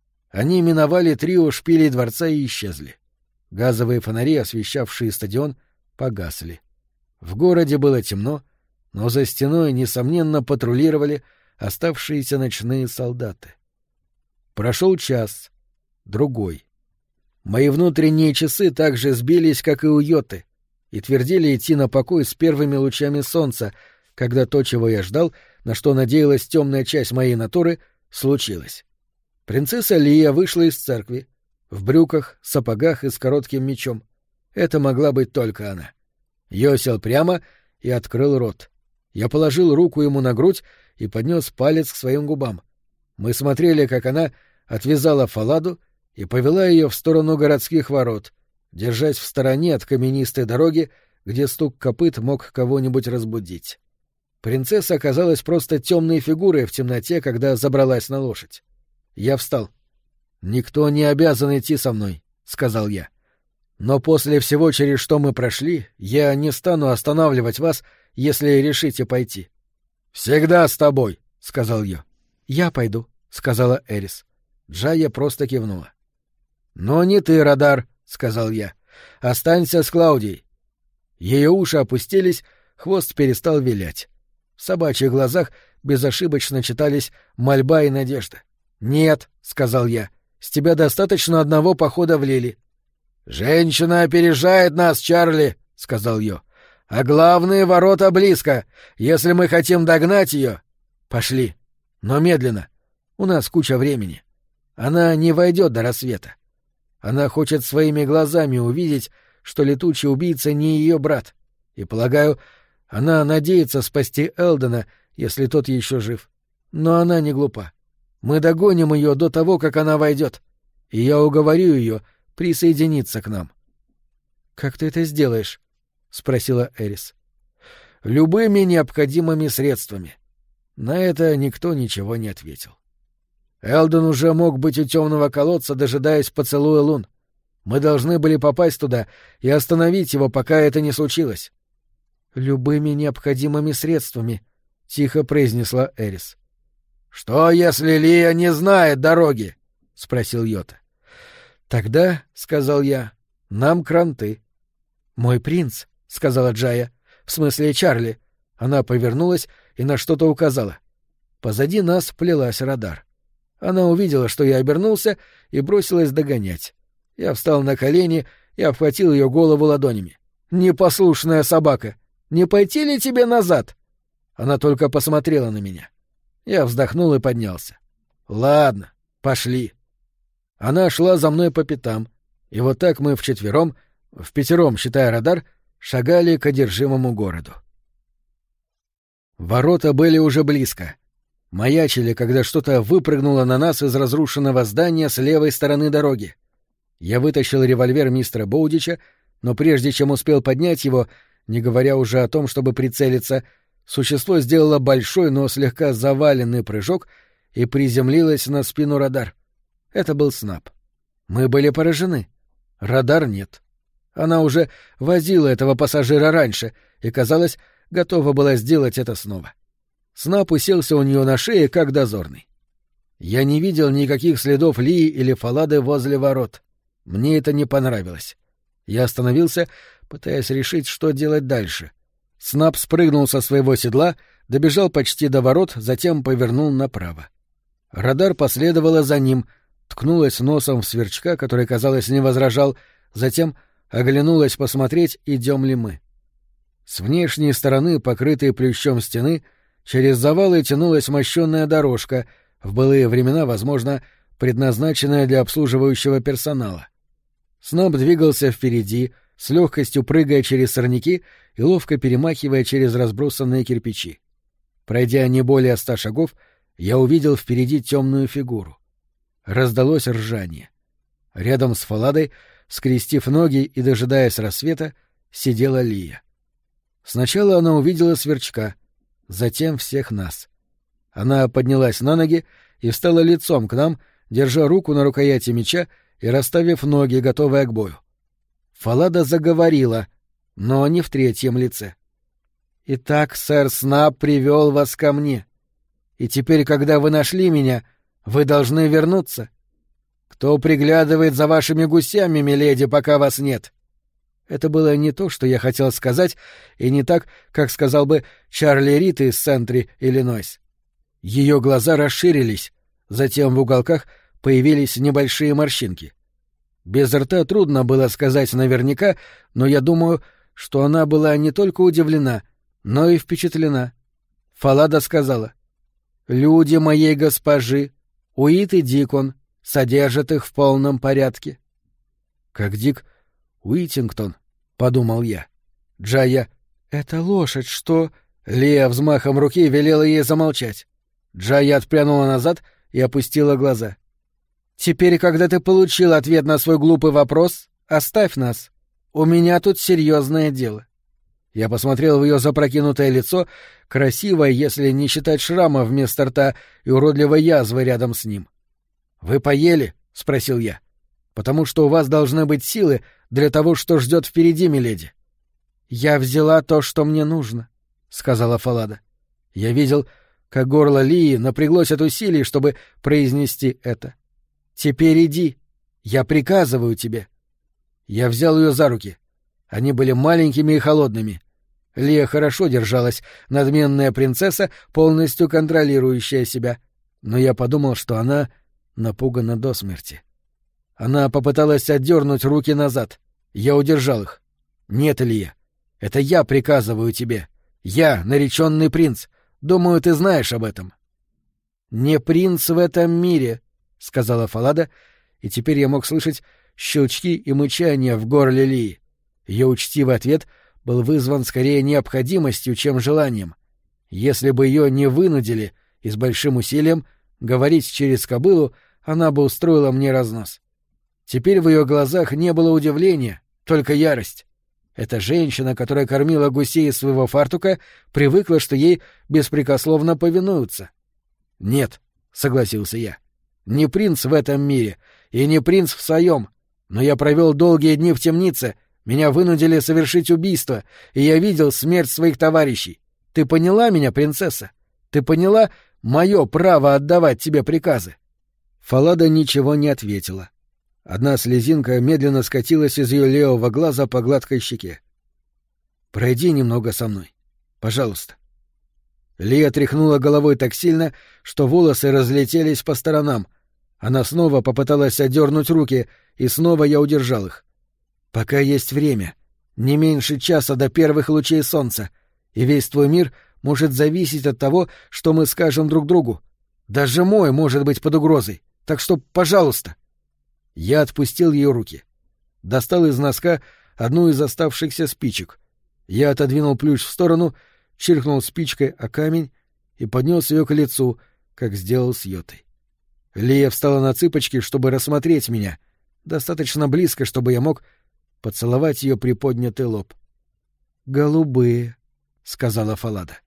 Они миновали трио шпилей дворца и исчезли. Газовые фонари, освещавшие стадион, погасли. В городе было темно, но за стеной, несомненно, патрулировали оставшиеся ночные солдаты. Прошел час, другой. Мои внутренние часы так же сбились, как и у Йоты, и твердили идти на покой с первыми лучами солнца, когда то, чего я ждал, на что надеялась темная часть моей натуры, случилось. Принцесса Лия вышла из церкви, в брюках, сапогах и с коротким мечом. Это могла быть только она. Йо сел прямо и открыл рот. Я положил руку ему на грудь и поднес палец к своим губам. Мы смотрели, как она отвязала Фаладу и повела ее в сторону городских ворот, держась в стороне от каменистой дороги, где стук копыт мог кого-нибудь разбудить. Принцесса оказалась просто темной фигурой в темноте, когда забралась на лошадь. Я встал. «Никто не обязан идти со мной», — сказал я. «Но после всего, через что мы прошли, я не стану останавливать вас, если решите пойти». «Всегда с тобой», — сказал я. «Я пойду», — сказала Эрис. Джая просто кивнула. «Но не ты, Радар», — сказал я. «Останься с Клаудией». Ее уши опустились, хвост перестал вилять. В собачьих глазах безошибочно читались мольба и надежда. «Нет», — сказал я, — «с тебя достаточно одного похода в Лили». «Женщина опережает нас, Чарли», — сказал Йо. «А главные ворота близко. Если мы хотим догнать ее...» «Пошли. Но медленно. У нас куча времени. Она не войдет до рассвета. Она хочет своими глазами увидеть, что летучий убийца не ее брат. И, полагаю, она надеется спасти Элдена, если тот еще жив. Но она не глупа. Мы догоним ее до того, как она войдет. И я уговорю ее присоединиться к нам». «Как ты это сделаешь?» — спросила Эрис. «Любыми необходимыми средствами». На это никто ничего не ответил. Элден уже мог быть у темного колодца, дожидаясь поцелуя лун. Мы должны были попасть туда и остановить его, пока это не случилось. «Любыми необходимыми средствами», — тихо произнесла Эрис. «Что, если Лия не знает дороги?» — спросил Йота. «Тогда, — сказал я, — нам кранты». «Мой принц», — сказала Джая, — «в смысле Чарли». Она повернулась и на что-то указала. Позади нас плелась Радар. Она увидела, что я обернулся, и бросилась догонять. Я встал на колени и обхватил ее голову ладонями. «Непослушная собака! Не пойти ли тебе назад?» Она только посмотрела на меня. Я вздохнул и поднялся. «Ладно, пошли». Она шла за мной по пятам, и вот так мы вчетвером, впятером, считая Радар, шагали к одержимому городу. Ворота были уже близко. Маячили, когда что-то выпрыгнуло на нас из разрушенного здания с левой стороны дороги. Я вытащил револьвер мистера Боудича, но прежде чем успел поднять его, не говоря уже о том, чтобы прицелиться, существо сделало большой, но слегка заваленный прыжок и приземлилось на спину радар. Это был Снап. Мы были поражены. Радар нет. Она уже возила этого пассажира раньше и, казалось, готова была сделать это снова. Снап уселся у нее на шее, как дозорный. Я не видел никаких следов Лии или Фалады возле ворот. Мне это не понравилось. Я остановился, пытаясь решить, что делать дальше. Снап спрыгнул со своего седла, добежал почти до ворот, затем повернул направо. Радар последовала за ним, ткнулась носом в сверчка, который, казалось, не возражал, затем оглянулась посмотреть, идем ли мы. С внешней стороны, покрытой плющом стены, через завалы тянулась мощенная дорожка, в былые времена, возможно, предназначенная для обслуживающего персонала. Снап двигался впереди, с легкостью прыгая через сорняки и ловко перемахивая через разбросанные кирпичи. Пройдя не более 100 шагов, я увидел впереди темную фигуру. Раздалось ржание. Рядом с Фаладой, скрестив ноги и дожидаясь рассвета, сидела Лия. Сначала она увидела сверчка, затем всех нас. Она поднялась на ноги и встала лицом к нам, держа руку на рукояти меча и расставив ноги, готовая к бою. Фалада заговорила, но не в третьем лице. «Итак, сэр Снап привел вас ко мне. И теперь, когда вы нашли меня, вы должны вернуться. Кто приглядывает за вашими гусями, миледи, пока вас нет?» Это было не то, что я хотел сказать, и не так, как сказал бы Чарли Рид из Сентри, Иллинойс. Ее глаза расширились, затем в уголках появились небольшие морщинки. Без рта трудно было сказать наверняка, но я думаю, что она была не только удивлена, но и впечатлена. Фалада сказала: «Люди моей госпожи, Уит и Дикон, содержат их в полном порядке». «Как Дик Уитингтон», — подумал я. Джая: «Это лошадь, что...» Лия взмахом руки велела ей замолчать. Джая отпрянула назад и опустила глаза. «Теперь, когда ты получил ответ на свой глупый вопрос, оставь нас. У меня тут серьезное дело». Я посмотрел в ее запрокинутое лицо, красивое, если не считать шрама вместо рта и уродливой язвы рядом с ним. «Вы поели?» — спросил я. «Потому что у вас должны быть силы для того, что ждет впереди, миледи». «Я взяла то, что мне нужно», — сказала Фалада. Я видел, как горло Лии напряглось от усилий, чтобы произнести это. «Теперь иди. Я приказываю тебе». Я взял ее за руки. Они были маленькими и холодными. Лия хорошо держалась, надменная принцесса, полностью контролирующая себя. Но я подумал, что она напугана до смерти. Она попыталась отдернуть руки назад. Я удержал их. «Нет, Лия, это я приказываю тебе. Я, нареченный принц. Думаю, ты знаешь об этом». «Не принц в этом мире», — сказала Фалада, и теперь я мог слышать щелчки и мычания в горле Лии. Ее учтивый ответ был вызван скорее необходимостью, чем желанием. Если бы ее не вынудили и с большим усилием говорить через кобылу, она бы устроила мне разнос. Теперь в ее глазах не было удивления, только ярость. Эта женщина, которая кормила гусей из своего фартука, привыкла, что ей беспрекословно повинуются. «Нет», — согласился я, — «не принц в этом мире и не принц в своем, но я провел долгие дни в темнице, меня вынудили совершить убийство, и я видел смерть своих товарищей. Ты поняла меня, принцесса? Ты поняла мое право отдавать тебе приказы?» Фалада ничего не ответила. Одна слезинка медленно скатилась из ее левого глаза по гладкой щеке. «Пройди немного со мной. Пожалуйста». Лия тряхнула головой так сильно, что волосы разлетелись по сторонам. Она снова попыталась отдернуть руки, и снова я удержал их. «Пока есть время. Не меньше часа до первых лучей солнца. И весь твой мир может зависеть от того, что мы скажем друг другу. Даже мой может быть под угрозой. Так что, пожалуйста». Я отпустил ее руки. Достал из носка одну из оставшихся спичек Я отодвинул плющ в сторону, чиркнул спичкой о камень и поднес ее к лицу, как сделал с Йотой. Лия встала на цыпочки, чтобы рассмотреть меня, достаточно близко, чтобы я мог поцеловать ее приподнятый лоб. «Голубые», — сказала Фалада.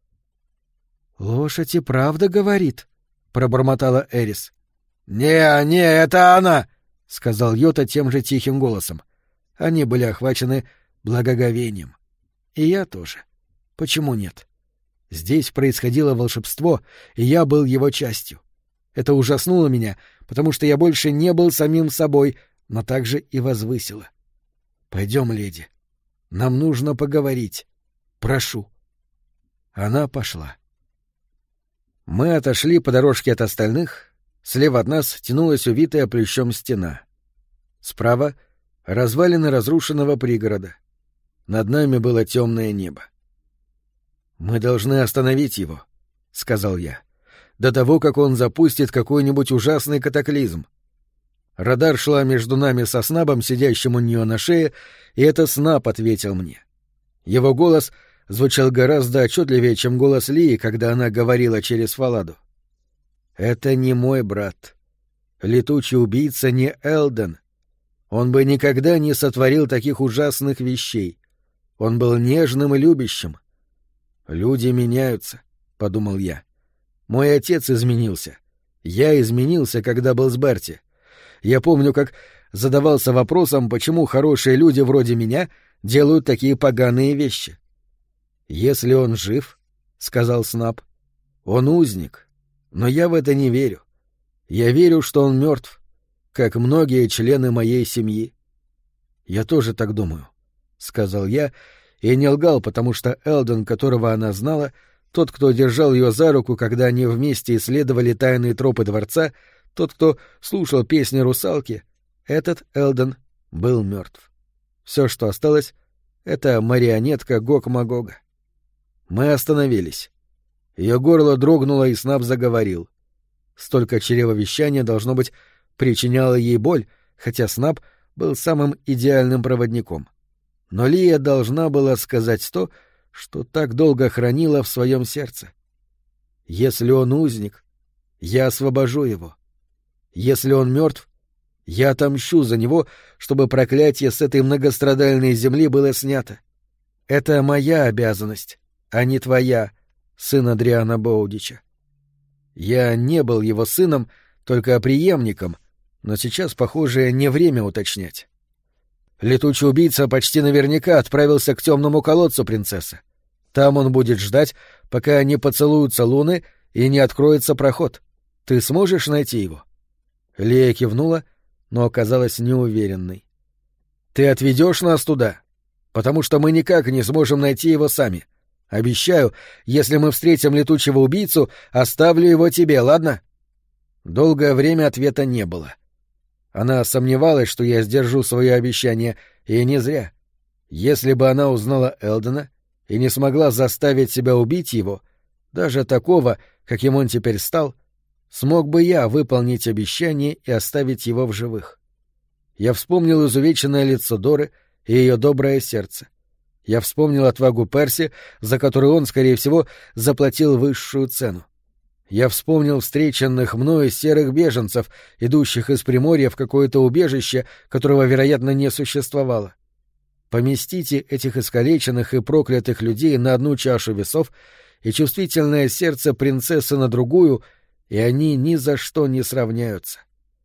«Лошадь и правда говорит», — пробормотала Эрис. «Не, это она!» — сказал Йота тем же тихим голосом. Они были охвачены благоговением. И я тоже. Почему нет? Здесь происходило волшебство, и я был его частью. Это ужаснуло меня, потому что я больше не был самим собой, но также и возвысило. «Пойдем, леди. Нам нужно поговорить. Прошу». Она пошла. Мы отошли по дорожке от остальных. Слева от нас тянулась увитая плющом стена. Справа — развалины разрушенного пригорода. Над нами было темное небо. «Мы должны остановить его», — сказал я, — «до того, как он запустит какой-нибудь ужасный катаклизм». Радар шла между нами со Снабом, сидящим у нее на шее, и это Снаб ответил мне. Его голос звучал гораздо отчетливее, чем голос Лии, когда она говорила через Фаладу. «Это не мой брат. Летучий убийца не Элден. Он бы никогда не сотворил таких ужасных вещей. Он был нежным и любящим. Люди меняются», — подумал я. «Мой отец изменился. Я изменился, когда был с Берти. Я помню, как задавался вопросом, почему хорошие люди вроде меня делают такие поганые вещи». «Если он жив, — сказал Снаб, — он узник, но я в это не верю. Я верю, что он мертв, как многие члены моей семьи». «Я тоже так думаю», — сказал я, и не лгал, потому что Элден, которого она знала, тот, кто держал ее за руку, когда они вместе исследовали тайные тропы дворца, тот, кто слушал песни русалки, этот Элден был мертв. Все, что осталось, — это марионетка Гог-Магога. Мы остановились. Ее горло дрогнуло, и Снаб заговорил. Столько чревовещания, должно быть, причиняло ей боль, хотя Снаб был самым идеальным проводником. Но Лия должна была сказать то, что так долго хранила в своем сердце. «Если он узник, я освобожу его. Если он мертв, я отомщу за него, чтобы проклятие с этой многострадальной земли было снято. Это моя обязанность, а не твоя, сын Адриана Боудича. Я не был его сыном, только преемником, но сейчас, похоже, не время уточнять. Летучий убийца почти наверняка отправился к темному колодцу, принцесса. Там он будет ждать, пока не поцелуются луны и не откроется проход. Ты сможешь найти его?» Лия кивнула, но оказалась неуверенной. «Ты отведешь нас туда? Потому что мы никак не сможем найти его сами. Обещаю, если мы встретим летучего убийцу, оставлю его тебе, ладно?» Долгое время ответа не было. Она сомневалась, что я сдержу свое обещание, и не зря. Если бы она узнала Элдена и не смогла заставить себя убить его, даже такого, каким он теперь стал, смог бы я выполнить обещание и оставить его в живых. Я вспомнил изувеченное лицо Доры и ее доброе сердце. Я вспомнил отвагу Перси, за которую он, скорее всего, заплатил высшую цену. Я вспомнил встреченных мною серых беженцев, идущих из Приморья в какое-то убежище, которого, вероятно, не существовало. Поместите этих искалеченных и проклятых людей на одну чашу весов и чувствительное сердце принцессы на другую, и они ни за что не сравняются.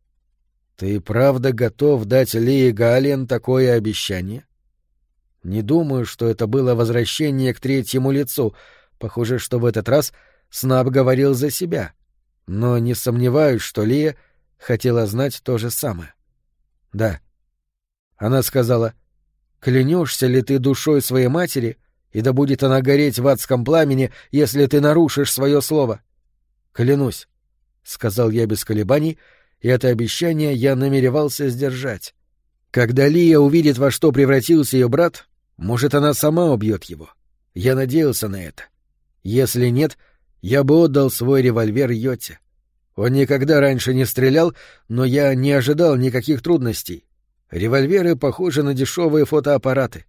Ты правда готов дать Лии Гаален такое обещание? Не думаю, что это было возвращение к третьему лицу. Похоже, что в этот раз Снаб говорил за себя, но не сомневаюсь, что Лия хотела знать то же самое. Да. Она сказала: «Клянешься ли ты душой своей матери, и да будет она гореть в адском пламени, если ты нарушишь свое слово?» «Клянусь», — сказал я без колебаний, и это обещание я намеревался сдержать. Когда Лия увидит, во что превратился ее брат, может, она сама убьет его. Я надеялся на это. Если нет, я бы отдал свой револьвер Йоте. Он никогда раньше не стрелял, но я не ожидал никаких трудностей. Револьверы похожи на дешевые фотоаппараты.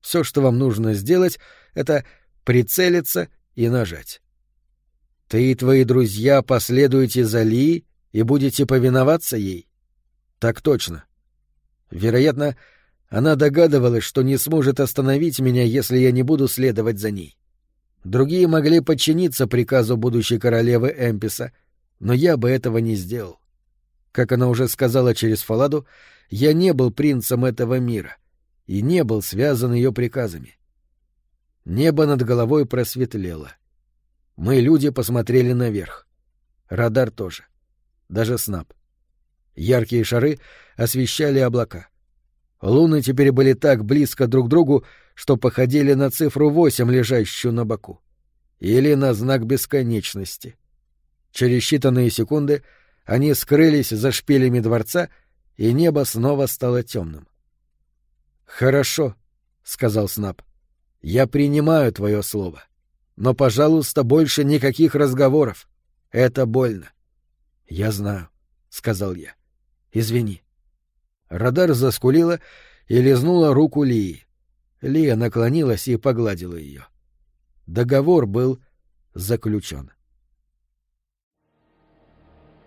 Все, что вам нужно сделать, — это прицелиться и нажать. Ты и твои друзья последуете за Ли и будете повиноваться ей? Так точно. Вероятно, она догадывалась, что не сможет остановить меня, если я не буду следовать за ней. Другие могли подчиниться приказу будущей королевы Эмписа, но я бы этого не сделал. Как она уже сказала через Фаладу, я не был принцем этого мира и не был связан ее приказами. Небо над головой просветлело. Мы, люди, посмотрели наверх. Радар тоже. Даже Снап. Яркие шары освещали облака. Луны теперь были так близко друг к другу, что походили на цифру 8, лежащую на боку. Или на знак бесконечности. Через считанные секунды они скрылись за шпилями дворца, и небо снова стало темным. «Хорошо», — сказал Снап. «Я принимаю твое слово. Но, пожалуйста, больше никаких разговоров. Это больно». «Я знаю», — сказал я. «Извини». Радар заскулила и лизнула руку Лии. Лия наклонилась и погладила ее. Договор был заключен.